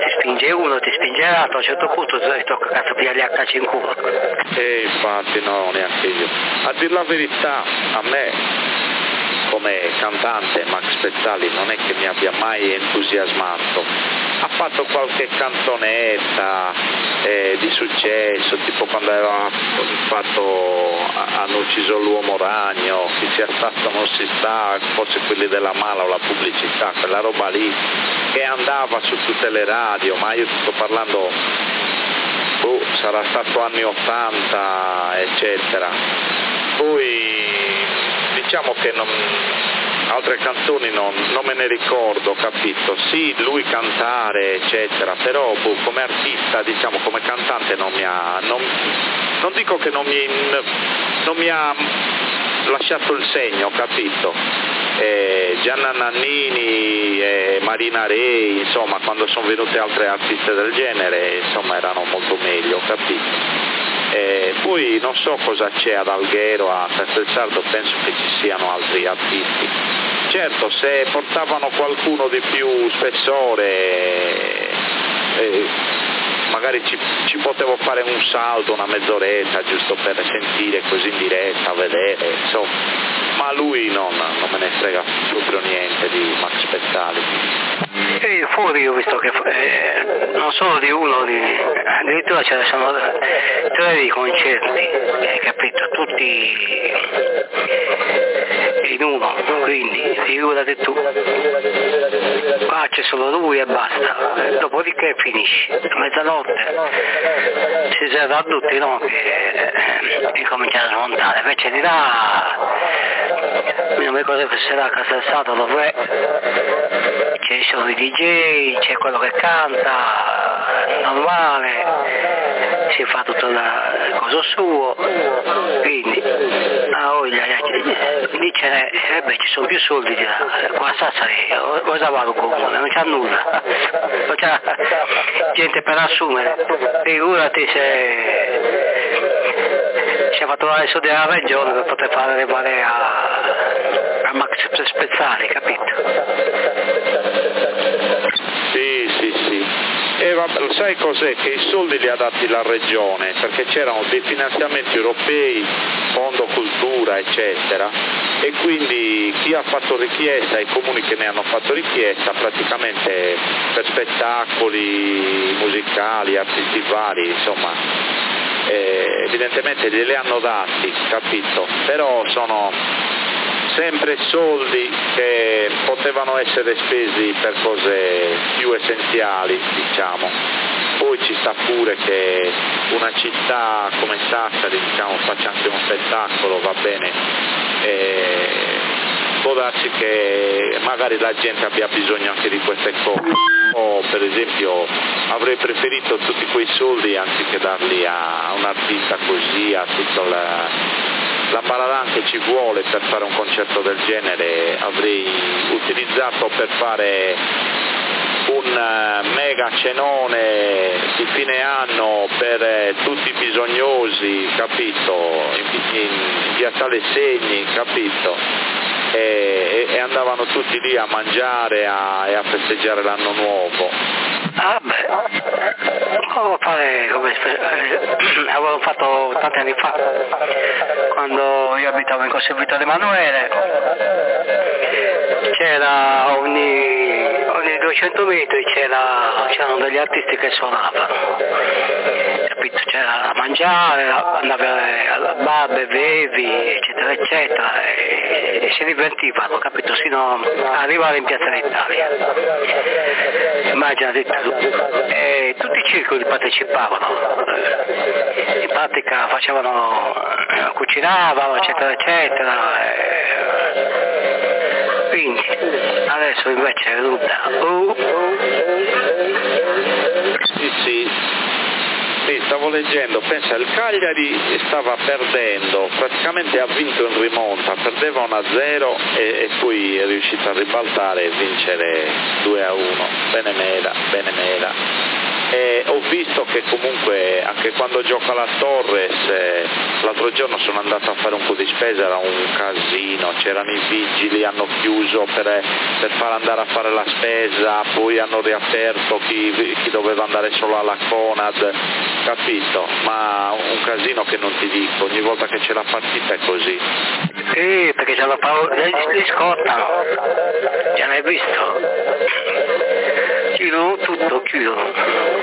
ti spinge uno, ti spinge l'altro, a un certo punto ti tocca cazzo pigliargli a calci in culo. Infatti no, neanche io. A dir la verità, a me come cantante Max Pezzali non è che mi abbia mai entusiasmato. Ha fatto qualche canzonetta di successo, tipo quando aveva fatto Hanno ucciso l'uomo ragno, chi sia stato non si sta, forse quelli della mala o la pubblicità, quella roba lì che andava su tutte le radio, ma io sto parlando, sarà stato anni 80 eccetera. Poi diciamo che altre canzoni non me ne ricordo, capito? Sì, lui cantare eccetera, però come artista, diciamo come cantante non dico che non mi ha lasciato il segno, capito? Gianna Nannini e Marina Rei, insomma, quando sono venute altre artiste del genere, insomma, erano molto meglio, capito? Poi non so cosa c'è ad Alghero, a Castelsardo, penso che ci siano altri artisti. Certo, se portavano qualcuno di più spessore, magari ci potevo fare un salto, una mezz'oretta, giusto per sentire così in diretta, vedere, insomma. Ma lui non me ne frega proprio niente di Max Pezzali. E fuori ho visto che non solo di uno, addirittura ce ne sono 3 di concerti, capito? Tutti in uno, quindi figurati tu. Qua c'è solo lui e basta, dopodiché finisce. A mezzanotte si serve tutti, no? Che cominciano a smontare, invece di là, non mi ricordo che sarà a Castelsato dov'è, ci sono i DJ, c'è quello che canta, normale, si fa tutto il coso suo, quindi lì ci sono più soldi di là, qua a Sassari cosa va il comune, non c'ha nulla, non c'ha gente per assumere, figurati se ha fatto la soldi della regione per poter fare le mare a Max Spezzali, capito? Sì. E vabbè, sai cos'è? Che i soldi li ha dati la regione, perché c'erano dei finanziamenti europei, fondo cultura, eccetera, e quindi chi ha fatto richiesta, i comuni che ne hanno fatto richiesta, praticamente per spettacoli musicali, artisti vari, insomma, evidentemente glieli hanno dati, capito? Però sono sempre soldi che potevano essere spesi per cose più essenziali, diciamo. Poi ci sta pure che una città come Sassari, diciamo, faccia anche uno spettacolo, va bene, può darsi che magari la gente abbia bisogno anche di queste cose. O per esempio avrei preferito tutti quei soldi anziché darli a un artista così, a tutta la baladan che ci vuole per fare un concerto del genere, avrei utilizzato per fare un mega cenone di fine anno per tutti i bisognosi, capito, in piazzale Segni, capito, e andavano tutti lì a mangiare e a festeggiare l'anno nuovo. Avevo fatto tanti anni fa, quando io abitavo in Corso Vittorio Emanuele, c'era ogni 200 metri c'erano degli artisti che suonavano, capito? C'era da mangiare, andavi alla bar, bevevi, eccetera eccetera, e si divertivano, capito? Sino ad arrivare in Piazza d'Italia. Immaginati tu. E tutti i circoli partecipavano, in pratica cucinavano, eccetera eccetera, quindi adesso invece è venuta Sì, stavo leggendo, pensa, il Cagliari stava perdendo, praticamente ha vinto in rimonta, perdeva 1-0 e poi è riuscito a ribaltare e vincere 2-1, bene mela. e ho visto che comunque anche quando gioca la Torres, l'altro giorno sono andato a fare un po' di spesa, era un casino, c'erano i vigili, hanno chiuso per far andare a fare la spesa, poi hanno riaperto chi doveva andare solo alla Conad, capito? Ma un casino che non ti dico, ogni volta che c'è la partita è così. Sì, perché c'hanno paura, li scottano, già l'hai visto? Chiudono tutto, chiudono.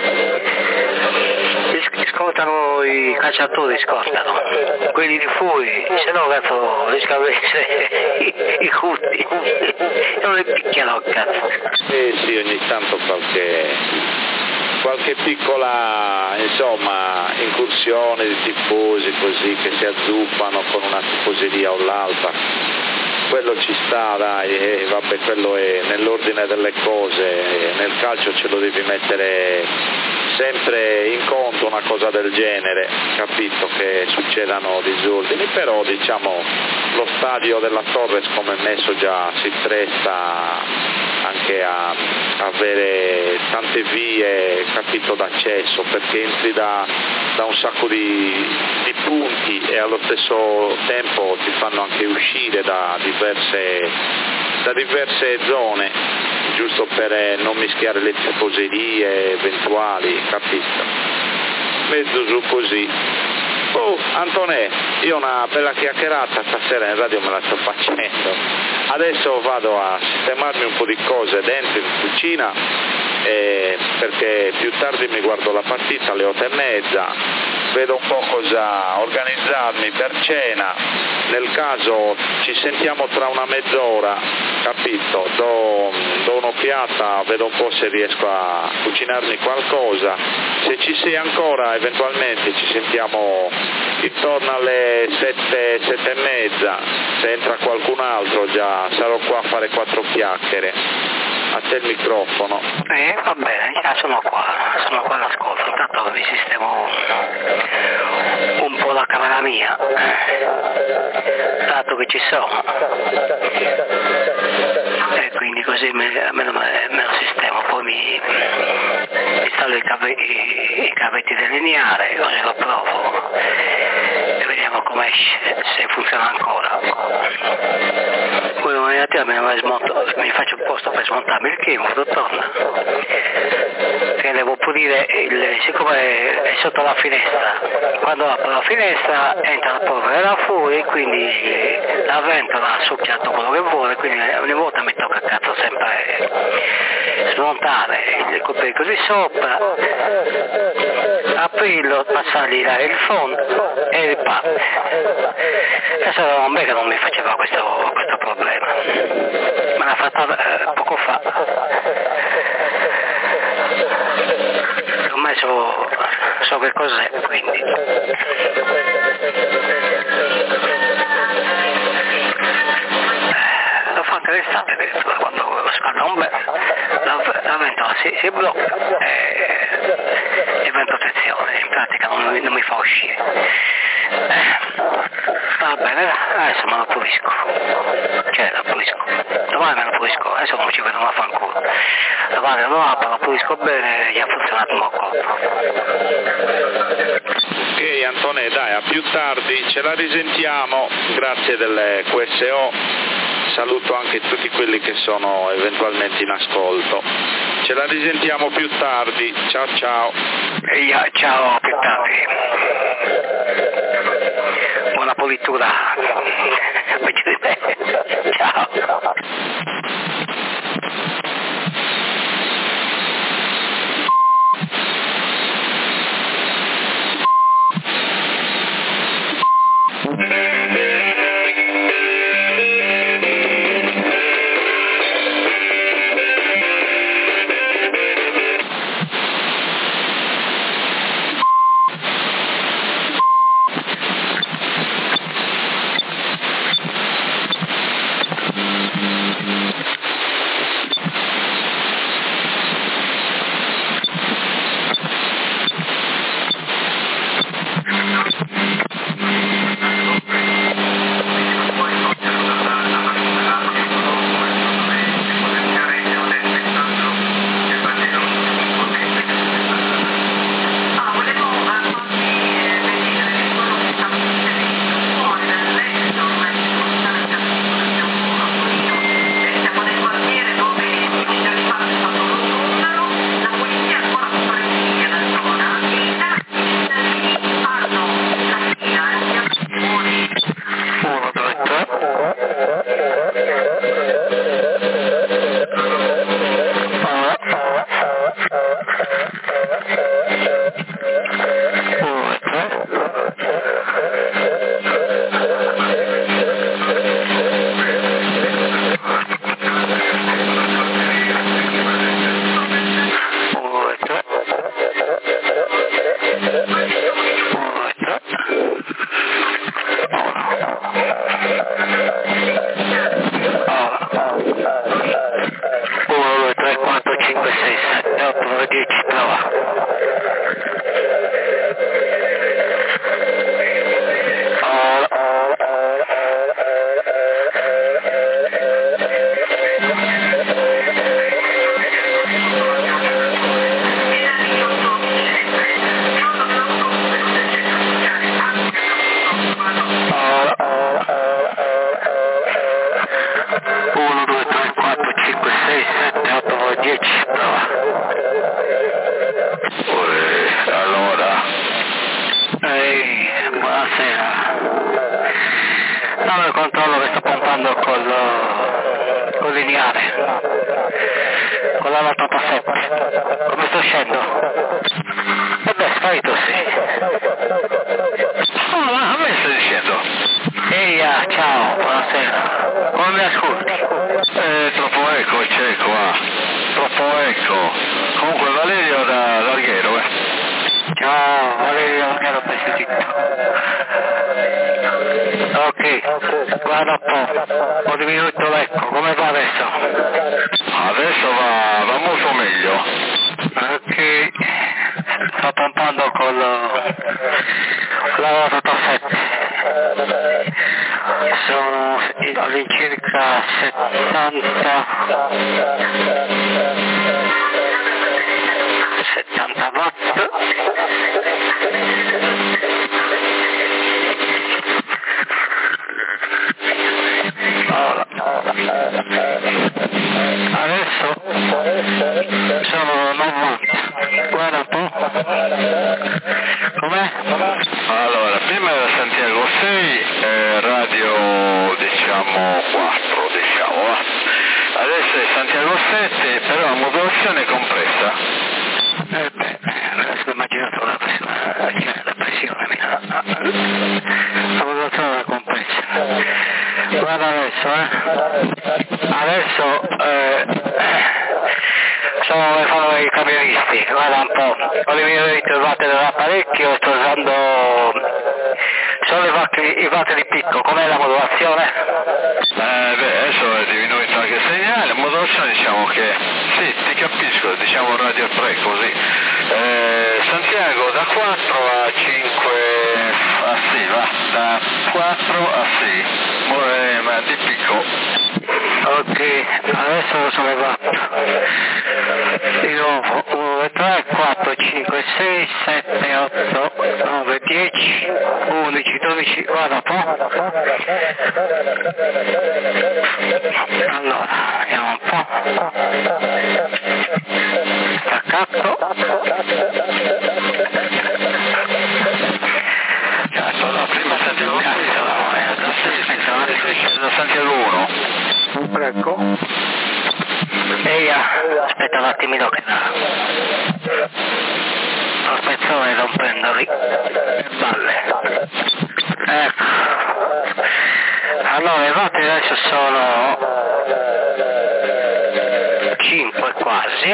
Scottano i calciatori, scottano. Quelli di fuori, se no cazzo li scavesse i cutti. Non li picchiano, cazzo. Sì, ogni tanto qualche piccola incursione di tifosi così che si azzuffano con una tifoseria o l'altra, quello ci sta, dai, vabbè, quello è nell'ordine delle cose, nel calcio ce lo devi mettere sempre in conto una cosa del genere, capito, che succedano disordini, però diciamo lo stadio della Torres come è messo già si presta anche a avere tante vie, capito, d'accesso, perché entri da un sacco di punti e allo stesso tempo ti fanno anche uscire da diverse zone, giusto per non mischiare le tifoserie eventuali, capito? Mezzo giù così. Oh, Antonè, io una bella chiacchierata stasera in radio me la sto facendo. Adesso vado a sistemarmi un po' di cose dentro in cucina, perché più tardi mi guardo la partita alle 8:30, vedo un po' cosa organizzarmi per cena, nel caso ci sentiamo tra una mezz'ora, capito? Do un'occhiata, vedo un po' se riesco a cucinarmi qualcosa, se ci sei ancora eventualmente ci sentiamo intorno alle 7:30, se entra qualcun altro già sarò qua a fare 4 chiacchiere. A te il microfono. Va bene, sono qua all'ascolto, intanto vi sistemo un po' la camera mia, dato che ci sono, e quindi così me lo sistemo, poi mi installo i cavetti del lineare, così lo provo e vediamo come esce, se funziona ancora. Poi mi faccio un posto per smontarmi il keyboard, torna. Perché devo pulire siccome è sotto la finestra, quando apro la finestra entra la polvere da fuori, quindi la ventola succhia tutto quello che vuole, quindi ogni volta mi tocca cazzo sempre smontare il coprico di sopra, aprirlo, passargli il fondo e riparte. Adesso era un me che non mi faceva questo problema, me l'ha fatta poco fa. Ormai so che cos'è, quindi. Lo fa anche l'estate addirittura, quando scalda un bel, la ventola si blocca e va in protezione, in pratica non mi fa uscire. Va bene, adesso me lo pulisco, domani me lo pulisco, adesso non ci vedo una fanculo, domani lo apro, lo pulisco bene, gli ha funzionato un colpo. Ok Antonè, dai, a più tardi, ce la risentiamo, grazie del QSO, saluto anche tutti quelli che sono eventualmente in ascolto, ce la risentiamo più tardi, ciao ciao. Ciao, a più tardi. Buona pulitura. Ciao. va. Allora, buonasera. No, il controllo che sto pompando col lineare, con la 87. Come sto scendo? E beh, fai tu sì. ma a me stai dicendo? Ehi, ciao, buonasera. Come mi ascolti? Troppo eco c'è qua, troppo eco. Comunque Valerio da Alghero, Ciao, Valerio, non ero preso zitto. Ok, guarda un po', ho diminuito l'eco, come va adesso? Adesso va molto meglio. Ok, sto pompando con la 87. Sono all'incirca 70 watt. Adesso sono 90. Guarda un po'. Com'è? Allora, prima era Santiago 6, radio diciamo 4, adesso è Santiago 7, però la modulazione è compressa. Adesso ho immaginato la pressione mia. La modulazione è compressa. Guarda adesso sono le fanno i camionisti, guarda un po', ho diminuito il watt dell'apparecchio, sto usando solo i watt di picco, com'è la modulazione? Adesso è diminuito anche il segnale, la modulazione diciamo che, sì, ti capisco, diciamo radio 3 così. Santiago da 4 a 5, sì, va, da 4 a 6, ma di picco. Ok, adesso sono le 4. Di nuovo, 1, 2, 3, 4, 5, 6, 7, 8, 9, 10, 11, 12, guarda un po'. Allora, vediamo un po'. Staccato. Certo, no, prima Santiago da Santiago 1. Prego. Ehi, aspetta un attimino che lo spezzone non prendo lì le balle. Ecco. Allora i voti adesso sono 5 quasi,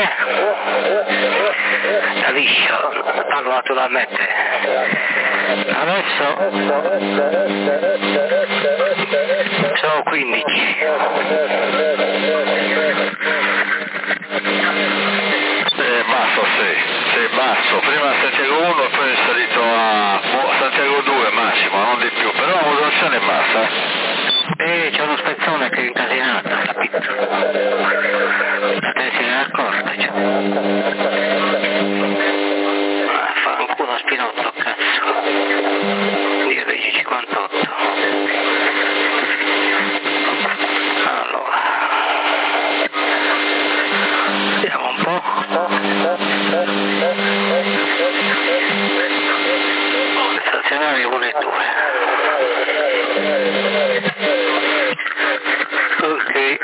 da liscio, parlo naturalmente. Adesso sono 15. Basso, sì, basso. Prima Santiago 1 e poi è salito a Santiago 2 massimo, non di più, però la modulazione è bassa. C'è uno spezzone che è incasinato, capito? La tensione accorta, cioè. Fa un culo spinotto, cazzo. Dio, 10,58. Allora. Vediamo un po'. Stazionario 1 e 2. Ok.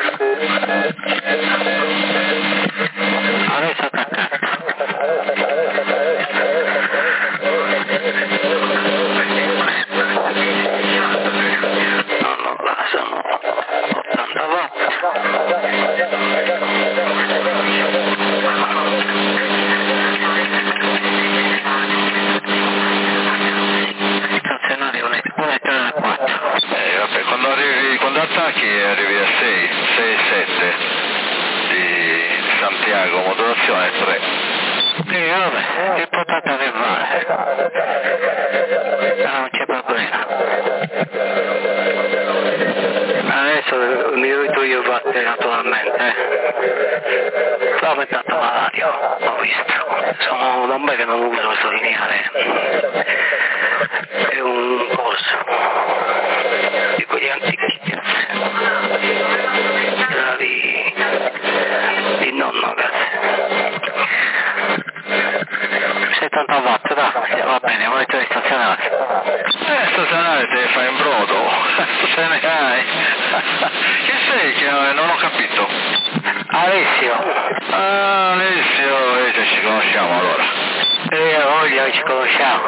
Adesso attaccato. No, sono 80 watt. Stazionario 1 e 3 4. Vabbè, quando attacchi arrivi a 6, 7. vabbè, l'importante è arrivare. Non c'è problema. Adesso mi vedo io fatte naturalmente. Però ho intanto la radio, ho visto. Sono da un bel che non uso questo lineare. È un coso di quelli antichi. Era di nonno, grazie. 70 watt, dai, va bene, monitor stazionario. Stazionario te fai in brodo, se ne hai. Chi sei che non ho capito? Alessio. Ah, Alessio, ci conosciamo allora. Voglia, ci conosciamo.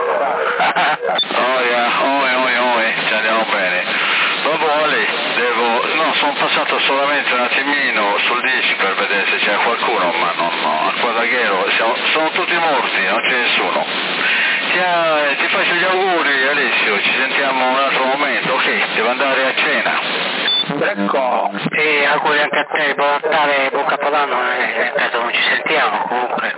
Oi, ci andiamo bene. Dopo Ale, sono passato solamente un attimino sul disco per vedere se c'è qualcuno, ma a Quadraghero sono tutti morti, non c'è nessuno. Ti faccio gli auguri Alessio, ci sentiamo un altro momento, ok, devo andare a cena. Ecco, e auguri anche a te, buon Natale, buon Capodanno, nel caso non ci sentiamo comunque.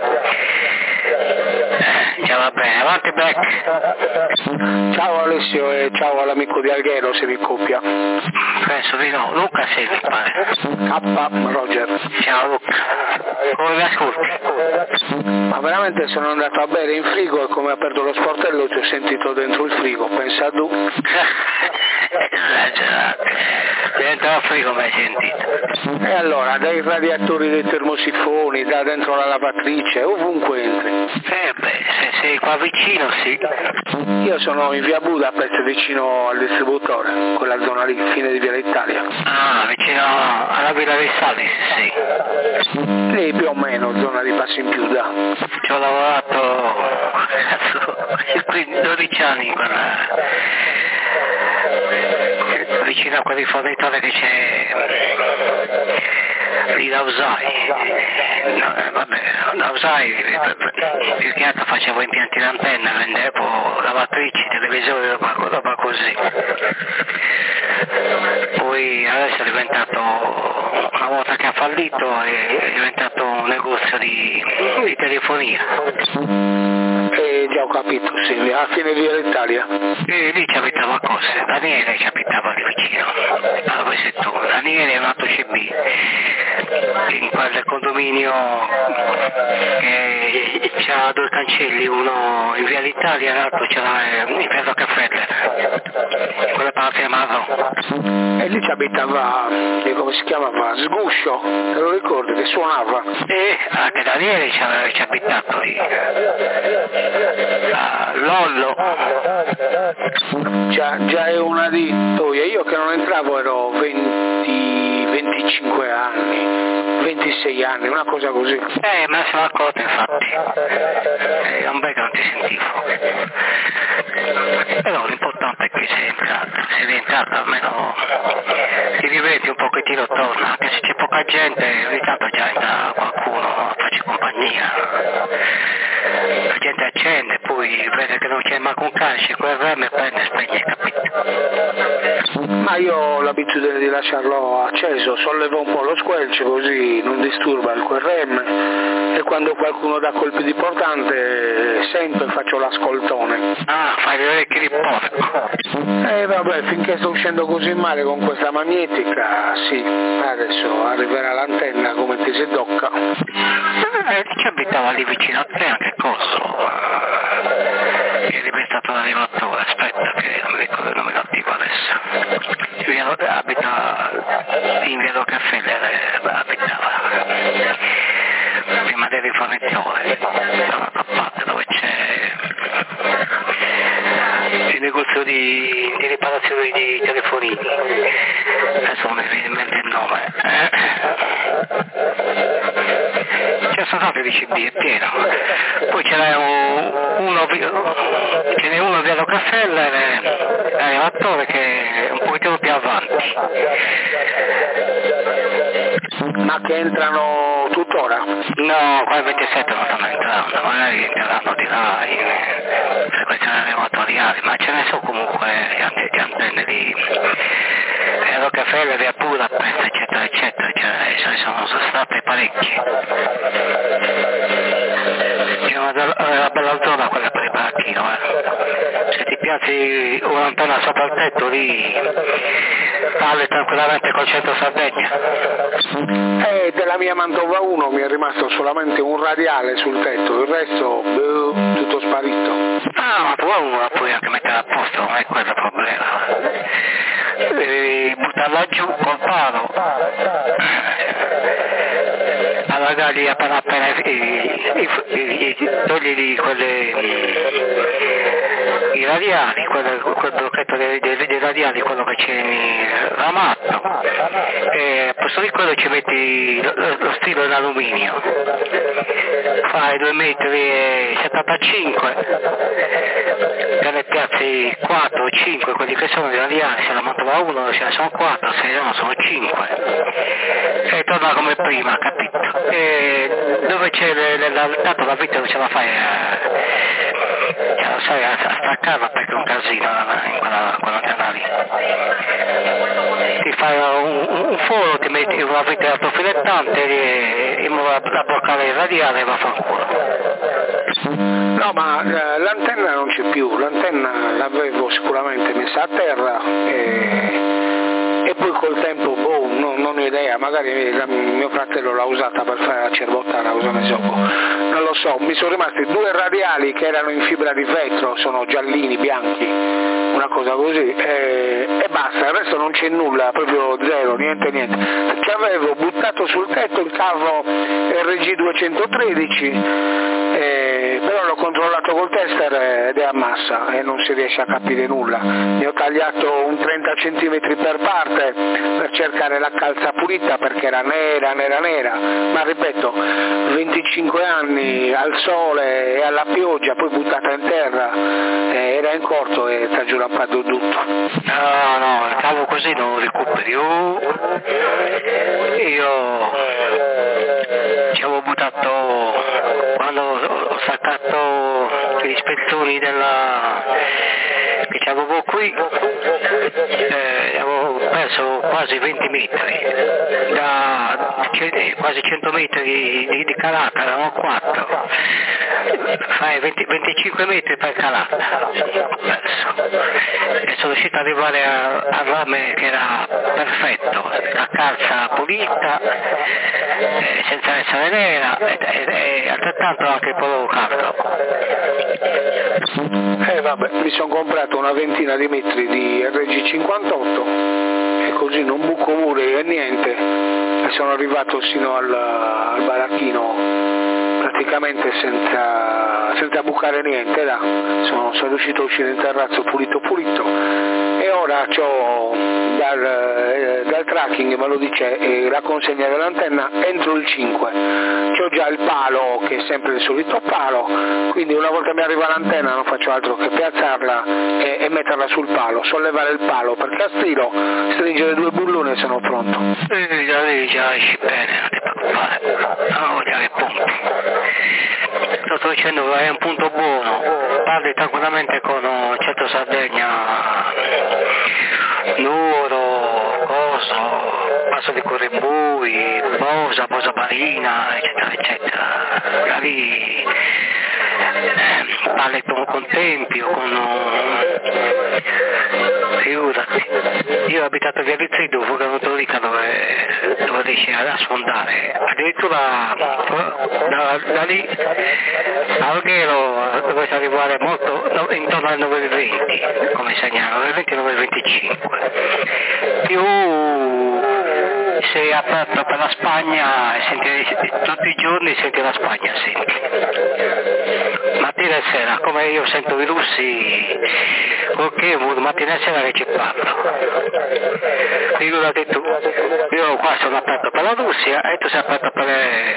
Già va bene, avanti Beck. Ciao Alessio e ciao all'amico di Alghero se vi coppia. Penso di no, Luca sei mi pare. K. Roger. Ciao Luca, come mi ascolti? Ma veramente sono andato a bere in frigo e come ho aperto lo sportello ti ho sentito dentro il frigo, pensa tu. Esagerato, dentro al frigo mi hai sentito. E allora, dai radiatori dei termosifoni, da dentro la lavatrice, ovunque entri. Se sei qua vicino sì. Io sono in via Budapest vicino al distributore, quella zona lì, fine di via Italia. Ah, vicino alla Villa dei Salis, sì. Lì più o meno, zona di Passi in Più da. Ci ho lavorato 12 anni vicino a quel rifornitore che c'è lì da Usai. Da Usai più che altro facevo impianti d'antenna, vendevo lavatrici, televisori, roba così. Poi adesso è diventato, una volta che ha fallito, è diventato un negozio di telefonia. Già ho capito, sì, a fine di via Italia. E lì ci abitava Cosse, Daniele ci abitava lì vicino. Allora sei tu, Daniele è un altro CB, in quel condominio che c'ha 2 cancelli, uno in via d'Italia e l'altro c'era in via Rockefeller, quella parte marrone. E lì ci abitava, come si chiamava, Sguscio, te lo ricordi, che suonava? E anche Daniele ci ha abitato lì. Lollo. Già è una dittoia, io che non entravo ero 25 anni, 26 anni, una cosa così. Me ne sono accorto infatti, è un bel che non ti sentivo. Però l'importante è che sei rientrato, almeno ti diverti un pochettino attorno, anche se c'è poca gente, ogni tanto già entra qualcuno, faccio compagnia. La gente accende, poi vede che non c'è manco un calcio, quel rame prende e spegne, capito? Ma io ho l'abitudine di lasciarlo acceso, sollevo un po' lo squelch così non disturba il QRM e quando qualcuno dà colpi di portante sento e faccio l'ascoltone. Ah, fai le orecchie di porco. Vabbè, finché sto uscendo così male con questa magnetica, sì, adesso arriverà l'antenna come ti si tocca. Ci abitava lì vicino a te anche Coso. È diventato un animatore, aspetta che non mi ricordo il nome attivo adesso. Abita in via Rockefeller, abitava. Prima del rifornitore, da un'altra parte dove c'è il negozio di riparazione di telefonini. Adesso non mi viene in mente il nome. C'è sono stati di CB, è pieno. Poi ce n'è uno via Rockefeller, l'animatore che è un pochettino più avanti. Ma che entrano tuttora? No, qua il 27 non stanno entrando, magari entreranno di là in frequenze amatoriali, ma ce ne sono comunque di antenne di Rockefeller, via Budapest, eccetera, eccetera, ce ne sono state parecchie. C'è una bella zona quella per il baracchino, Se ti piazzi un'antenna sopra il tetto lì parli tranquillamente col centro Sardegna. Della mia Mantova 1 mi è rimasto solamente un radiale sul tetto, il resto tutto sparito. Mantova 1 la puoi anche mettere a posto, non è quello il problema. Devi buttarla giù col palo, allargargli appena togli i radiali, quel blocchetto dei radiali, quello che c'è ramatto, e al posto di quello ci metti lo stilo in alluminio, fai 2,75 metri, te ne piazzi 4 o 5 quelli che sono i radiali, se la Mantova 1 ce ne sono 4, se no sono 5, e torna come prima, capito? E dove c'è tanto la vita non ce la fai sai a staccarla perché è un casino in quella lì. Ti fai un foro, ti metti una vite autofilettante e in modo da bloccare il radiale e va a fanculo. No, ma l'antenna non c'è più, l'antenna l'avevo sicuramente messa a terra e poi col tempo, non ho idea, magari mio fratello l'ha usata per fare la cerbottana, cosa ne so, non lo so, mi sono rimasti 2 radiali che erano in fibra di vetro, sono giallini, bianchi, una cosa così, e basta, il resto non c'è nulla, proprio zero, niente, perché avevo buttato sul tetto il carro RG 213, però l'ho controllato col tester ed è a massa e non si riesce a capire nulla. Ne ho tagliato un 30 cm per parte per cercare la calza pulita perché era nera, ma ripeto, 25 anni al sole e alla pioggia, poi buttata in terra, era in corto e ti ha giurampato tutto. No, il cavo così non lo recuperi. Io ci avevo buttato, quando ho staccato gli spezzoni che avevo qui, avevo perso quasi 20 metri, quasi 100 metri di calata, erano 4, fai 25 metri per calata, ho perso. E sono riuscito ad arrivare al rame che era perfetto, la calza pulita, senza essere nera, e altrettanto anche il pollo caldo. Vabbè, mi sono comprato una ventina di metri di RG58 e così non buco muri e niente, e sono arrivato sino al baracchino praticamente senza bucare niente, sono riuscito a uscire in terrazzo pulito, e ora c'ho dal tracking, me lo dice, la consegna dell'antenna entro il 5, c'ho già il palo che è sempre il solito palo, quindi una volta mi arriva l'antenna non faccio altro che piazzarla e metterla sul palo, sollevare il palo per castrilo, stringere 2 bulloni e sono pronto. Già esci bene, non ti preoccupare, no, già che punti. Sto dicendo che è un punto buono, parli tranquillamente con Centro Sardegna, Nuoro, Passo di Corribui, Bosa Marina, eccetera. Da lì parli con Tempio, figurati. Io ho abitato via di Trido, che non te lo dica dove riesci a sfondare. Addirittura da lì a Alghero dovete arrivare molto intorno alle 9:20 come segnale, 9:20-9:25. Più sei aperto per la Spagna e tutti i giorni senti la Spagna, senti. Mattina e sera, come io sento i russi, ok, mattina e sera che ci parlo. Figurati tu, io qua sono aperto per la Russia e tu sei aperto per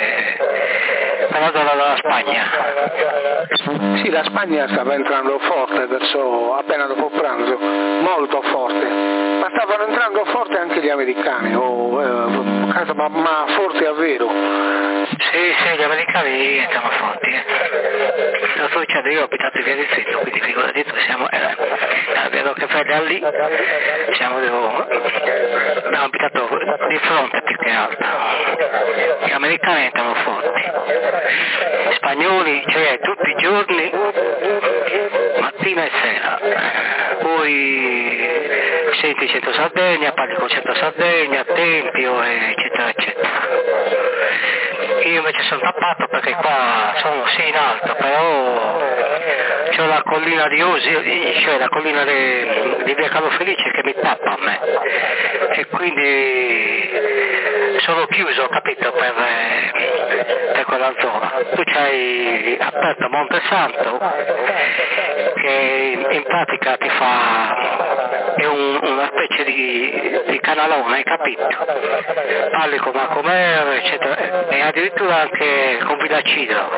la zona della Spagna. Sì, la Spagna stava entrando forte verso appena dopo pranzo, molto forte, ma stavano entrando forte anche gli americani, ma forti a vero. Sì, gli americani entrano forti. Lo sto dicendo succede, io ho abitato in via Rizzetto, quindi figurati tu, vedo che fai da lì, abbiamo abitato di fronte più che altro. Gli americani entrano forti, gli spagnoli, cioè tutti i giorni, mattina e sera, poi senti Centro Sardegna, parli con Centro Sardegna, Tempio, eccetera, eccetera. Io invece sono tappato perché qua sono sì in alto, però c'ho la collina di Osi, cioè la collina di via Carlo Felice che mi tappa a me, e quindi sono chiuso, capito, per quella zona. Tu c'hai aperto Monte Santo, che in pratica ti è una specie di canalone, hai capito? Parli con Macomer, eccetera, e addirittura anche con Villacino.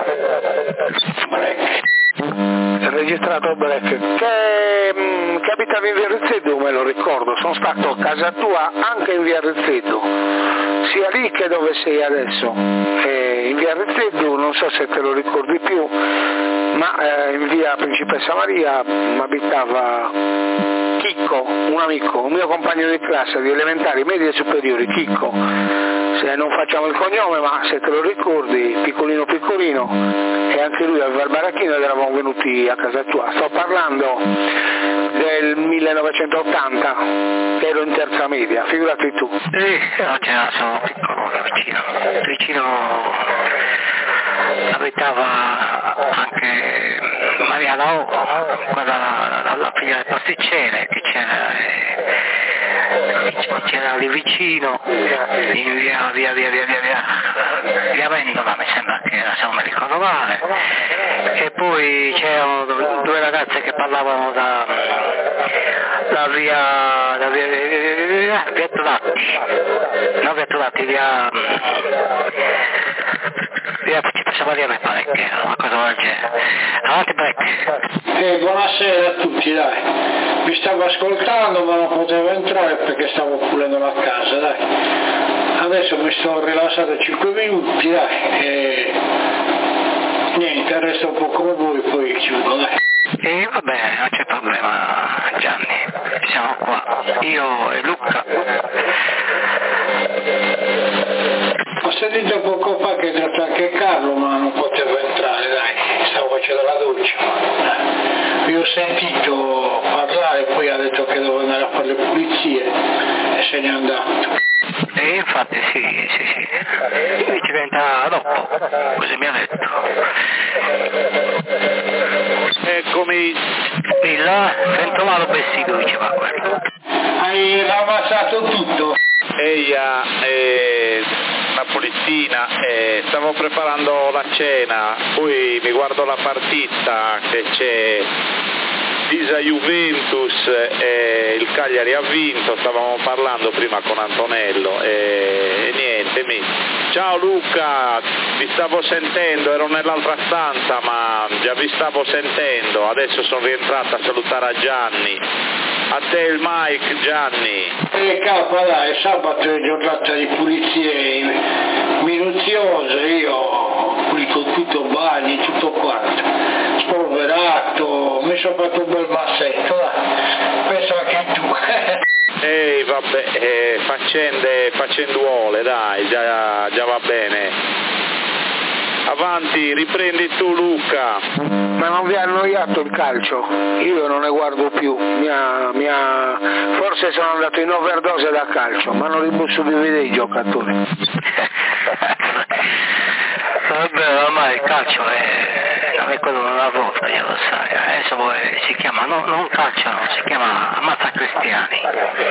Registrato Break, che abitavi in via Rizzetto, me lo ricordo, sono stato a casa tua anche in via Rizzetto, sia lì che dove sei adesso. In via Rizzetto, non so se te lo ricordi più, ma in via Principessa Maria abitava Chicco, un amico, un mio compagno di classe di elementari, medie e superiori, Chicco. Se non facciamo il cognome, ma se te lo ricordi, piccolino, e anche lui aveva il baracchino ed eravamo venuti a casa tua. Sto parlando del 1980, ero in terza media, figurati tu. Sono piccolo, vicino abitava anche Maria Lao, la figlia del pasticcere, che c'era lì vicino, in via Vendola, mi sembra che era, se non mi ricordo male, e poi c'erano due ragazze che parlavano da via Tolatti, via Principessa Maria, mi pare che era una cosa del genere. Avanti Break. Buonasera a tutti, dai. Vi stavo ascoltando ma non potevo entrare perché stavo pulendo la casa, dai. Adesso mi sto rilassato 5 minuti, dai, e niente, resto un po' come voi, poi chiudo, dai. E vabbè, non c'è problema Gianni, siamo qua, io e Luca. Ho sentito poco fa che è entrato anche Carlo, ma non potevo entrare, dai, stavo facendo la doccia. Vi ho sentito parlare, poi ha detto che dovevo andare a fare le pulizie e se n'è andato. E infatti sì, lui ci diventa dopo, così mi ha detto. Eccomi. Là, sento male vestito, diceva quello. Hai ramassato tutto? Eia, una pulizzina, stavo preparando la cena, poi mi guardo la partita che c'è Pisa Juventus e il Cagliari ha vinto, stavamo parlando prima con Antonello e niente, ciao Luca, vi stavo sentendo, ero nell'altra stanza ma già vi stavo sentendo, adesso sono rientrato a salutare a Gianni, a te il mic Gianni. Capa, dai, sabato è giornata di pulizie minuziose, io ho pulito tutto, bagni, tutto quanto, spolverato, mi sono fatto un bel massetto, dai, penso anche tu. Ehi vabbè, faccenduole, dai, già va bene. Avanti, riprendi tu Luca. Ma non vi ha annoiato il calcio? Io non ne guardo più, forse sono andato in overdose da calcio, ma non riposso più vedere i giocatori. Vabbè, ormai il calcio non è quello della volta, io lo sai, adesso si chiama, non calcio, no, si chiama ammazza cristiani,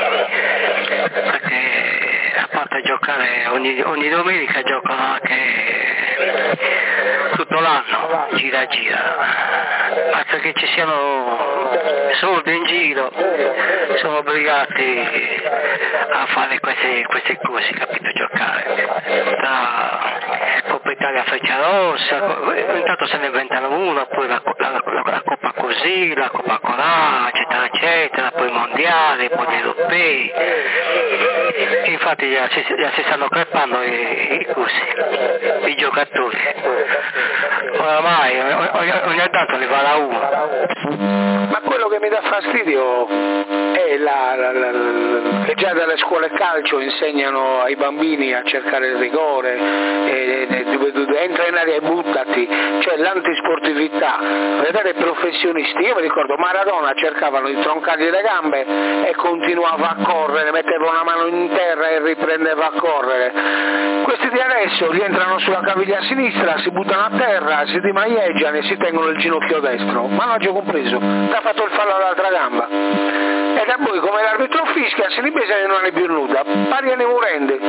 perché a parte giocare ogni domenica giocano anche tutto l'anno, gira, basta che ci siano soldi in giro, sono obbligati a fare queste cose, capito, giocare. Coppa Italia Freccia Rossa, intanto se ne inventano una, poi la Coppa così, la Coppa colà, eccetera eccetera, poi i mondiali, poi europei, infatti già si stanno crepando i giocatori, oramai ogni tanto ne va la uno. Ma quello che mi dà fastidio è che già dalle scuole calcio insegnano ai bambini a cercare il rigore, entra in aria e buttati, cioè l'antisportività. Vedere professionisti, io mi ricordo Maradona cercavano di troncargli le gambe e continuava a correre, metteva una mano in terra e riprendeva a correre. Questi di adesso rientrano sulla caviglia sinistra, si buttano a terra, si dimaglieggiano e si tengono il ginocchio destro. Ma non ho compreso, ha fatto il fallo all'altra gamba. E da poi come l'arbitro fischia si ripesa e non è più nuda, pari ne morende.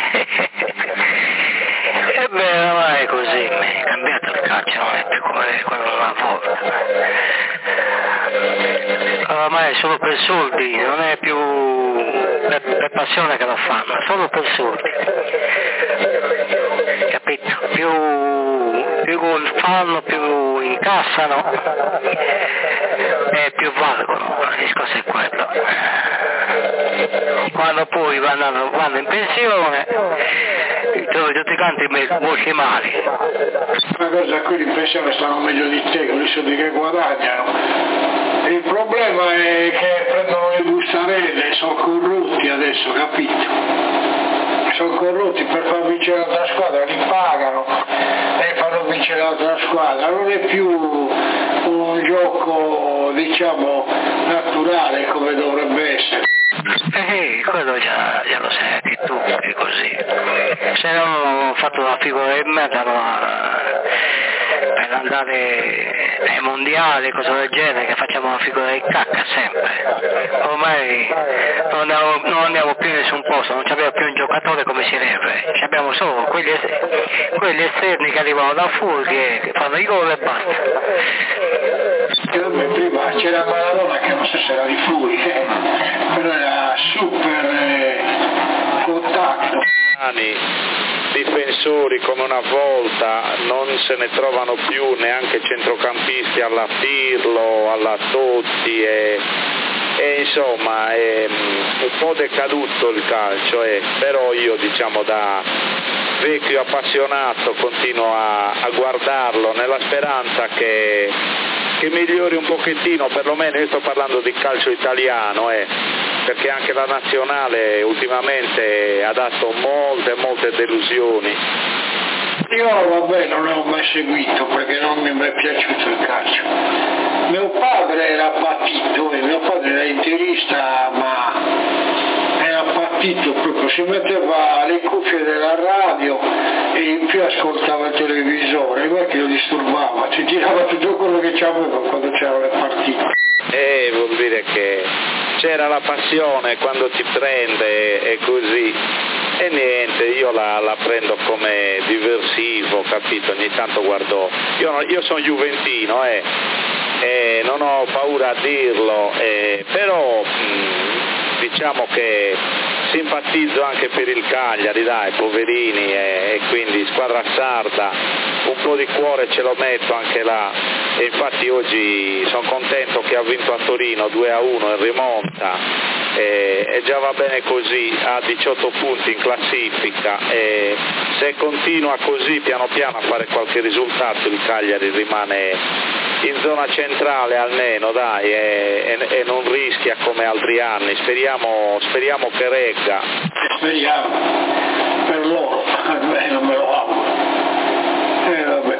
Ebbene, ma è così, è cambiato il calcio, non è più come quello una volta. Ormai è solo per soldi, non è più per passione che lo fanno, solo per soldi. Capito? Più gol fanno, più incassano e più valgono, il discorso è quello. Quando poi vanno in pensione, tutti quanti molti mali. Una cosa, qui in pensione stanno meglio di te, con i soldi che guadagnano. Il problema è che prendono le bustarelle, sono corrotti adesso, capito? Sono corrotti per far vincere l'altra squadra, li pagano e fanno vincere l'altra squadra, non è più un gioco diciamo naturale come dovrebbe essere. Quello già lo sai anche tu, è così. Se non ho fatto la figura di merda per andare ai mondiali, cose del genere, che facciamo una figura di cacca sempre. Ormai non andiamo più in nessun posto, non abbiamo più un giocatore come si deve, abbiamo solo quelli esterni che arrivano da fuori che fanno i gol e basta. Prima c'era Maradona che non so se era di fuori, però era super contatto. Difensori come una volta non se ne trovano più, neanche centrocampisti alla Pirlo, alla Totti e insomma è un po' decaduto il calcio, però io diciamo da vecchio appassionato continuo a guardarlo nella speranza che migliori un pochettino, perlomeno io sto parlando di calcio italiano, perché anche la nazionale ultimamente ha dato molte delusioni. Io vabbè non l'ho mai seguito perché non mi è piaciuto il calcio. Mio padre era partito, mio padre era interista, ma era partito proprio, si metteva le cuffie della radio e in più ascoltava il televisore, guarda che lo disturbava, ci tirava tutto quello che c'aveva quando c'erano le partite. Vuol dire che c'era la passione quando ti prende e così, e niente, io la prendo come diversivo, capito? Ogni tanto guardo, io sono juventino e non ho paura a dirlo, però diciamo che simpatizzo anche per il Cagliari, dai, poverini, e quindi squadra sarda, un po' di cuore ce lo metto anche là, e infatti oggi sono contento che ha vinto a Torino 2-1 in rimonta, e già va bene così, ha 18 punti in classifica, e se continua così piano piano a fare qualche risultato il Cagliari rimane in zona centrale almeno, dai, e non rischia come altri anni, speriamo che regga. Speriamo, per loro, almeno me lo auguro. Vabbè.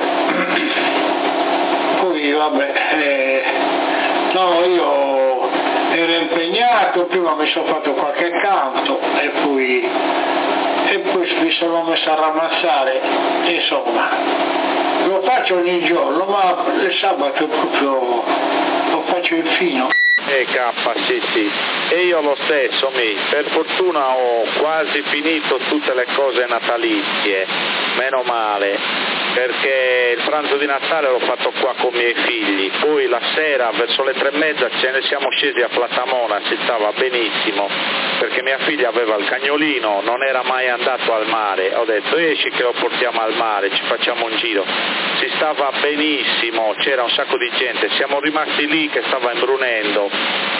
Poi vabbè, no, io ero impegnato, prima mi sono fatto qualche canto e poi mi sono messo a ramassare, insomma. Lo faccio ogni giorno, ma il sabato proprio lo faccio infino. Sì. E io lo stesso, per fortuna ho quasi finito tutte le cose natalizie, meno male, perché il pranzo di Natale l'ho fatto qua con i miei figli, poi la sera verso le 3:30 ce ne siamo scesi a Platamona, si stava benissimo, perché mia figlia aveva il cagnolino, non era mai andato al mare, ho detto esci che lo portiamo al mare, ci facciamo un giro, si stava benissimo, c'era un sacco di gente, siamo rimasti lì che stava imbrunendo,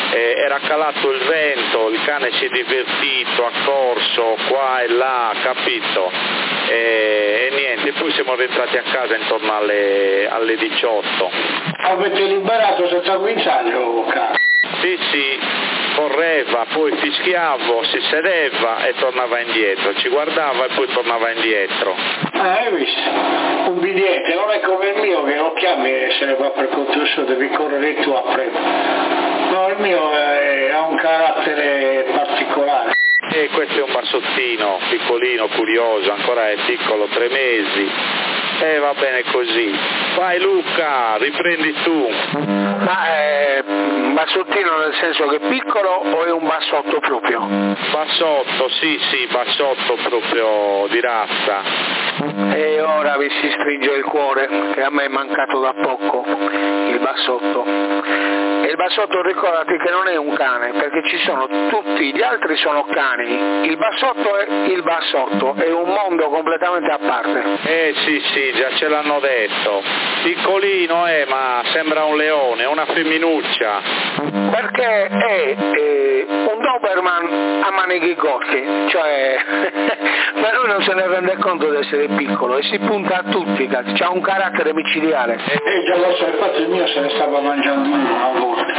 era calato il vento, il cane si è divertito, ha corso qua e là, capito? E niente, poi siamo rientrati a casa intorno alle 18. Avete liberato senza guinzaglio, cane? Sì, correva, poi fischiavo, si sedeva e tornava indietro, ci guardava e poi tornava indietro. Hai visto? Un biglietto, non è come il mio che lo chiami e se ne va per conto suo, devi correre tu a prendere. No, il mio ha un carattere particolare. E questo è un bassottino, piccolino, curioso, ancora è piccolo, 3 mesi. Va bene così. Vai Luca, riprendi tu. Ma è un bassottino nel senso che è piccolo o è un bassotto proprio? Bassotto, sì, bassotto proprio di razza. E ora vi si stringe il cuore, che a me è mancato da poco, il bassotto. E il bassotto, ricordati che non è un cane, perché ci sono tutti, gli altri sono cani. Il bassotto è un mondo completamente a parte. Sì, già ce l'hanno detto. Piccolino ma sembra un leone, una femminuccia. Perché è un Doberman a maniche corti, cioè ma lui non se ne rende conto di essere piccolo e si punta a tutti, c'ha un carattere micidiale. Già lo so, infatti il mio se ne stava mangiando uno a volte.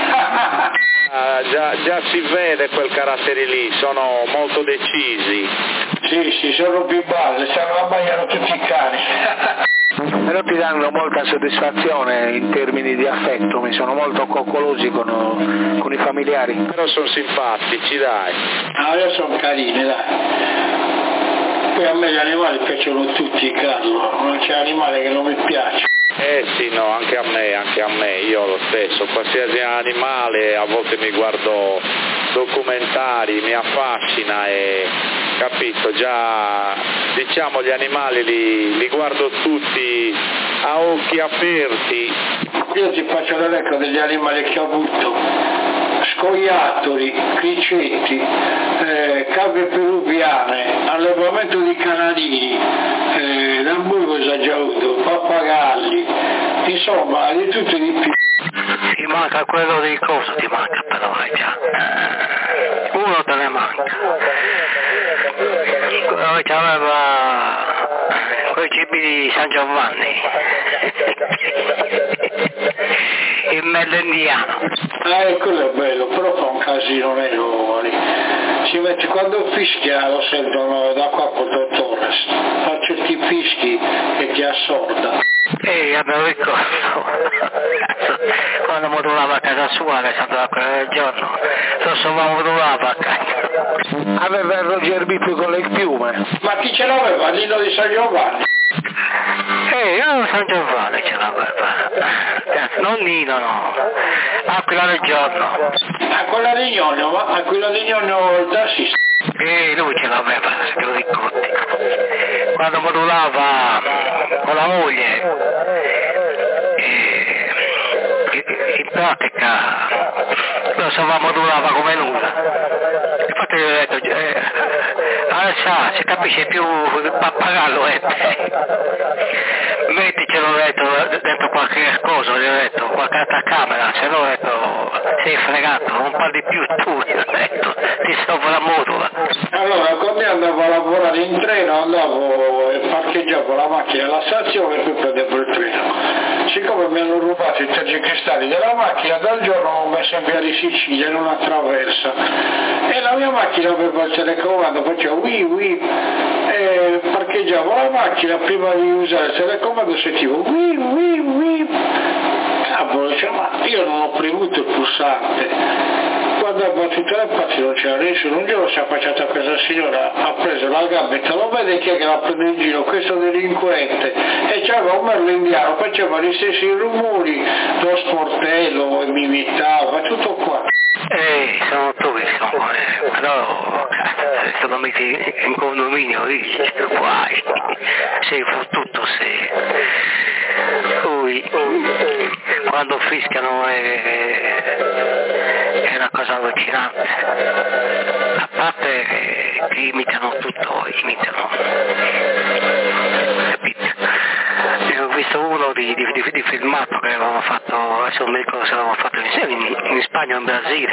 Già si vede quel carattere lì, sono molto decisi. Sì, sono più base, stanno abbaiano tutti i cani. Però ti danno molta soddisfazione in termini di affetto, mi sono molto coccolosi con i familiari. Però sono simpatici, dai. Io sono carini, dai. Poi a me gli animali piacciono tutti, Carlo, non c'è animale che non mi piace. Sì, no, anche a me, io lo stesso, qualsiasi animale, a volte mi guardo documentari, mi affascina e capito, già diciamo gli animali li guardo tutti a occhi aperti. Io ti faccio l'elenco degli animali che ho avuto: scoiattoli, cricetti, capre peruviane, allevamento di canadini, l'hamburgo già avuto, pappagalli, insomma di tutto e di più. Ti manca quello di cosa, ti manca però, già. Uno te ne manca. Quello che aveva quei cibi di San Giovanni. Il mello indiano. Quello è bello, però fa un casino nei giovani. Si mette quando fischia, lo sentono da qua con il Torres, fa certi fischi che ti assorda. Abbiamo ricordo, quando modulava a casa sua, Alessandro quel giorno, lo so modulava a casa. Aveva il Roger Bippi con le piume. Ma chi ce l'aveva? Nino di San Giovanni? Io San Giovanni ce l'aveva. Non Nino, no. Aquila del giorno. Quella di Gnonno, ma quella di Gnonno il tassista. Lui ce l'aveva, se te lo ricordi. Quando modulava con la moglie, in pratica lo so, modulava come nulla. Infatti gli ho detto, si capisce più il pappagallo è metticelo, ho detto, dentro qualche cosa, gli ho detto, qualche altra camera, se no ho detto, sei fregato, non parli più tu, gli ho detto, ti sovramodula. Allora, quando andavo a lavorare in treno, andavo e parcheggiavo la macchina alla stazione e poi prendevo il treno. Siccome mi hanno rubato i tergicristalli della macchina, dal giorno ho messo in via di Sicilia in una traversa e la mia macchina aveva il telecomando, faceva wii e parcheggiavo la macchina, prima di usare il telecomando sentivo wii. Cavolo, cioè, ma io non ho premuto il pulsante. Quando ha battuto le pazzi non c'era nessuno. Un giorno si è affacciata a questa signora, ha preso la gambetta, lo vede chi è che la prende in giro, questo delinquente, e c'aveva un merlo indiano, faceva gli stessi rumori, lo sportello, e mi imitava, tutto qua. Sono tuoi, però sono messi in condominio lì, guai, sei fottuto se lui quando fischiano è una cosa allucinante, a parte che imitano tutto, capito? Io ho visto visto uno di filmato che avevamo fatto, adesso non mi ricordo se l'avevamo fatto insieme in Spagna o in Brasile.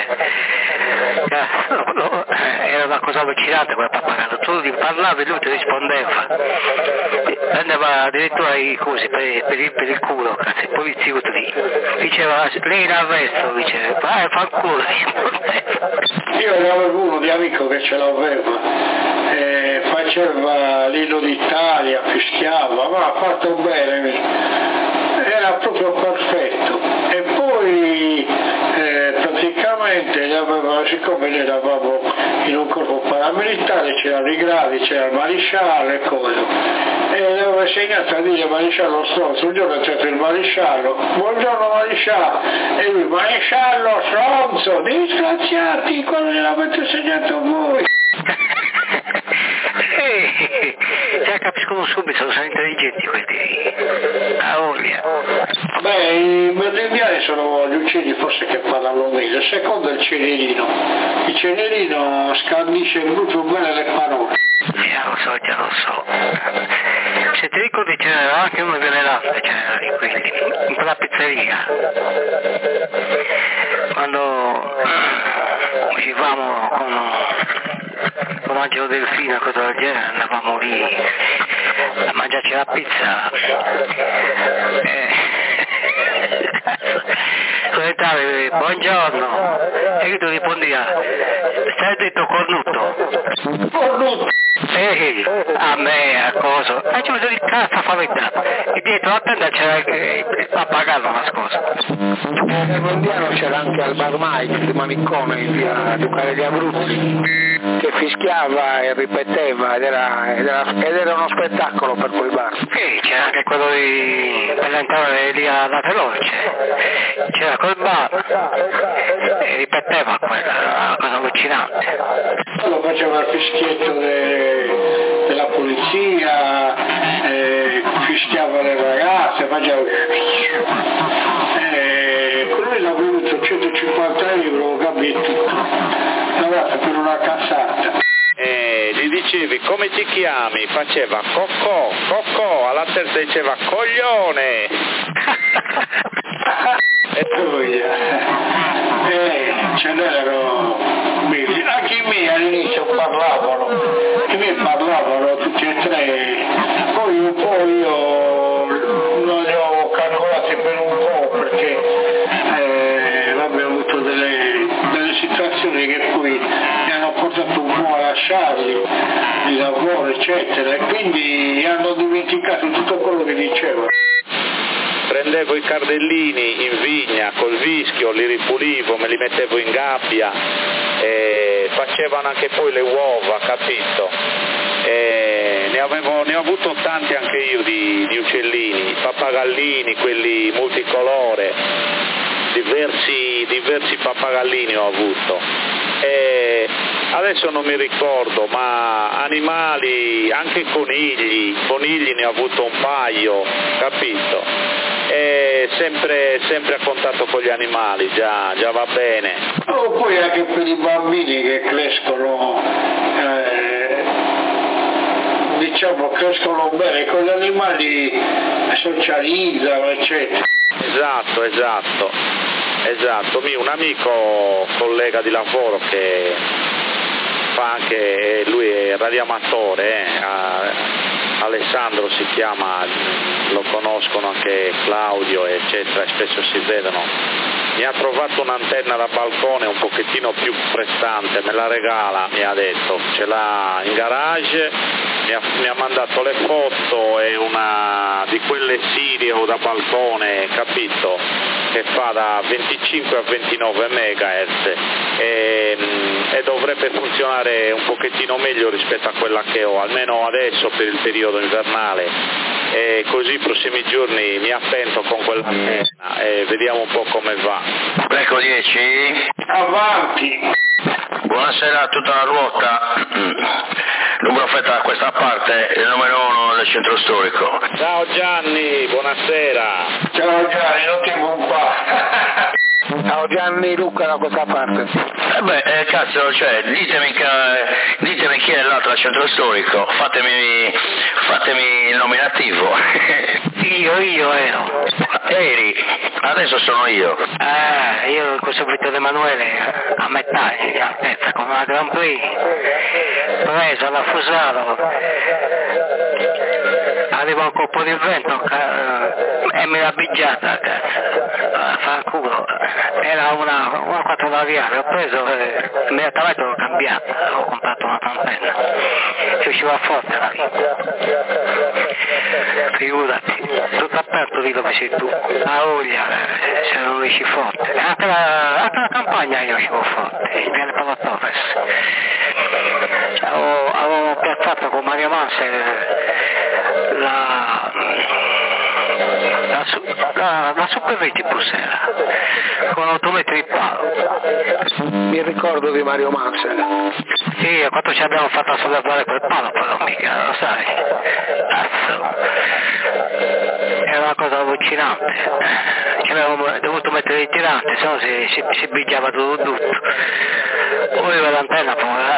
Era una cosa allucinante quel pappagallo, tu gli parlavi e lui ti rispondeva, prendeva addirittura i cosi per il culo, cazzo, il poliziotto lì, diceva lei in arresto, diceva vai fa il culo, rispondeva. Io avevo uno di amico che ce l'aveva, faceva l'inno d'Italia, fischiava, ma ha fatto bene, era proprio perfetto. E poi praticamente siccome noi eravamo in un corpo paramilitare, c'erano i gradi, c'era il maresciallo e cose, e avevo insegnato a dire maresciallo stronzo. Un giorno è entrato il maresciallo, buongiorno maresciallo, e lui maresciallo stronzo, disgraziati, quello gliel'avete insegnato a voi. Capiscono subito, sono intelligenti quelli, a voglia. Beh, i berlindiani sono gli uccelli forse che parlano meglio, secondo il cenerino scandisce molto bene le parole. Già lo so. Se ti ricordi c'era anche uno delle latte, c'era di quelli, in quella pizzeria. Quando uscivamo con Angelo Delfino e cose del genere, andavamo lì a mangiarci la pizza. Solitario, buongiorno, e tu rispondi stai detto cornuto? A me, a cosa? E ci vedo di cazzo favetta, e dietro la tenda c'era il pappagallo nascosto. Nel mondiale c'era anche al Bar Mike di Manicone in via Ducale di Abruzzi, che fischiava e ripeteva ed era uno spettacolo per quel bar. Sì, c'era anche quello per entrare lì alla veloce, c'era quel bar e ripeteva quella, una cosa allucinante. Quello faceva il fischietto della polizia, fischiava le ragazze, faceva... con lui l'ha voluto 150 euro, capi tutto, lavorato per una cassata. Gli dicevi come ti chiami? Faceva coccò, alla terza diceva coglione. Ce n'erano anche i miei all'inizio parlavano tutti e tre, poi un po' io non li ho calcolati per un po' perché ho avuto delle situazioni che poi mi hanno portato un po' a lasciarli di lavoro eccetera, e quindi hanno dimenticato tutto quello che dicevano. Prendevo i cardellini in vigna col vischio, li ripulivo, me li mettevo in gabbia, facevano anche poi le uova, capito? Ne ho avuto tanti anche io di uccellini, pappagallini, quelli multicolore, diversi pappagallini ho avuto. Adesso non mi ricordo, ma animali, anche conigli ne ho avuto un paio, capito? Sempre a contatto con gli animali, già va bene. Poi anche per i bambini che crescono, crescono bene, con gli animali socializzano, eccetera. Esatto, un amico, collega di lavoro che fa anche, lui è radioamatore, Alessandro si chiama, lo conoscono anche Claudio eccetera, e spesso si vedono. Mi ha trovato un'antenna da balcone un pochettino più prestante, me la regala, mi ha detto, ce l'ha in garage, mi ha mandato le foto e una di quelle Sirio da balcone, capito, che fa da 25 a 29 MHz e dovrebbe funzionare un pochettino meglio rispetto a quella che ho, almeno adesso per il periodo invernale. E così i prossimi giorni mi appento con quell'antenna e vediamo un po' come va. Ecco 10. Avanti. Buonasera a tutta la ruota. Numero fetta da questa parte, il numero 1 del centro storico. Ciao Gianni, buonasera. Ciao Gianni, non ti qua. Ciao Gianni, Luca da questa parte. Cazzo, cioè, ditemi chi è l'altro al centro storico, fatemi il nominativo. Io ero. Eri, adesso sono io. Io con subito Emanuele a metà, in altezza, con una Grand Prix, preso da Fusaro, arriva un colpo di vento e me l'ha biggiata, fa culo, era una 4 variabile, ho preso e immediatamente l'ho cambiata, ho comprato una antenna, si usciva forte la vita, figurati, tutto aperto lì dove sei tu, a Oglia, se non riesci forte, anche la campagna io uscivo forte, in Viale Paolo Torres, avevo piazzato con Mario Manse la Super Ritibus era, con 8 metri di palo. Mi ricordo di Mario Mansell. Sì, quanto ci abbiamo fatto a sollevare quel palo però mica, lo sai. Cazzo. Era una cosa allucinante. Ci avevamo dovuto mettere il tirante, se no si bigiava tutto. Poi l'antenna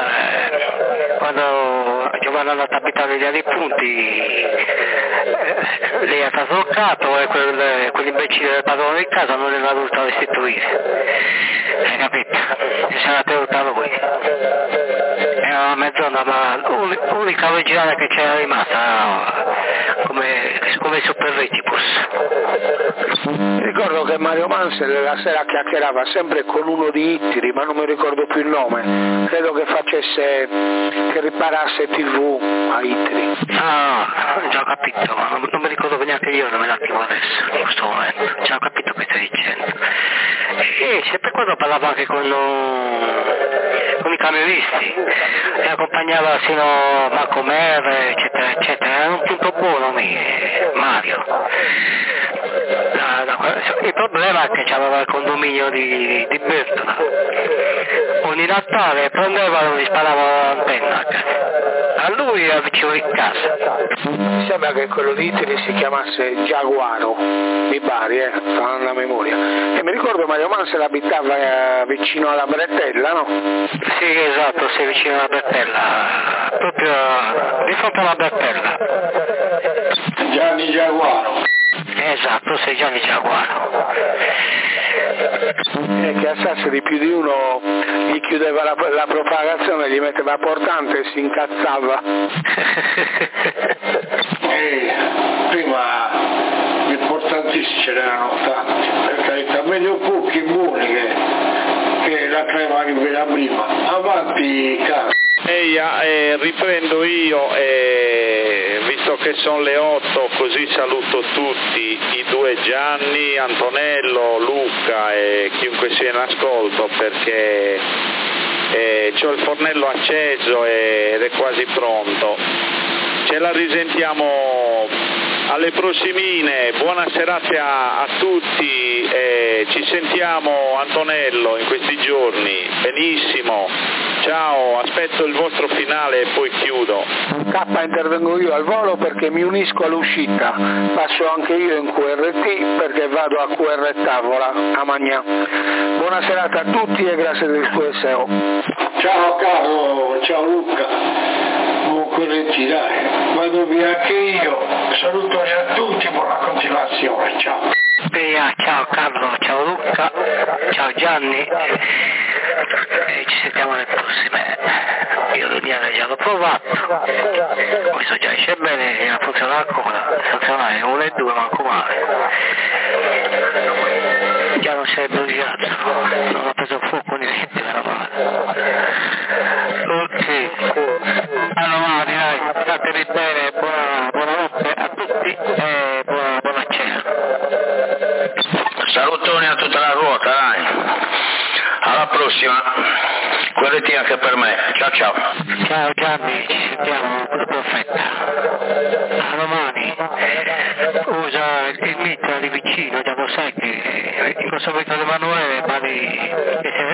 quando Giovanni è andato a abitare via dei punti, lei ha traslocato e quell'imbecille del padrone di casa non l'ha dovuto restituire, hai capito? E se l'ha tenuta lui, era una mezz'ora, ma l'unica originale che c'era rimasta come Super Ritibus. Ricordo che Mario Mansell la sera chiacchierava sempre con uno di Ittiri, ma non mi ricordo più il nome, credo che che riparasse TV a Ittiri. Già ho capito, ma non mi ricordo neanche io non me l'attimo adesso, in questo momento, già ho capito che stai dicendo. E sempre quando parlavo anche con i camionisti, e accompagnava sino Marco Merre, eccetera, eccetera, era un punto buono Mario. Il problema è che c'aveva il condominio di Bertola. Ogni Natale prendevano e gli sparavano l'antenna. A lui era vicino di casa. Mi sembra che quello di Ittiri si chiamasse Giaguaro, di Bari, fanno la memoria. E mi ricordo Mario Mansell abitava vicino alla Bretella, no? Sì, esatto, sei vicino alla Bretella, proprio di fronte alla Bretella. Gianni Giaguaro. Esatto, sei Gianni Giaguaro. E che a Sassari più di uno gli chiudeva la propagazione, gli metteva portante e si incazzava. Prima i portantisti ce n'erano tanti, per carità, meglio pochi buoni che la crema che ve la prima. Avanti, caro. Riprendo io, visto che sono le 8, così saluto tutti, i due Gianni, Antonello, Luca e chiunque sia in ascolto, perché c'ho il fornello acceso ed è quasi pronto. Ce la risentiamo alle prossimine, buona serata a tutti, ci sentiamo Antonello in questi giorni, benissimo, ciao, aspetto il vostro finale e poi chiudo. K, intervengo io al volo perché mi unisco all'uscita, passo anche io in QRT perché vado a QR Tavola a Magnà. Buona serata a tutti e grazie del tuo SEO. Ciao Carlo, ciao Luca, buon QRT, dai, vado via anche io, salutoni a tutti, buona continuazione, ciao. Ciao Carlo, ciao Luca, ciao Gianni, e ci sentiamo alle prossime. Io l'Unione già l'ho provato, questo già esce bene, non funziona ancora, funzionare 1 e 2 manco male. Già non sei bruciato, non ho preso fuoco niente, meno male. Ok, allora dai, statevi bene, buonanotte a tutti e buona cena. Salutoni a tutta la ruota, dai. Alla prossima. QRT anche per me. Ciao ciao. Ciao Gianni, ci sentiamo con la profetta. A domani. Usa il mitra di vicino, già lo sai che in questo momento di Emanuele, che se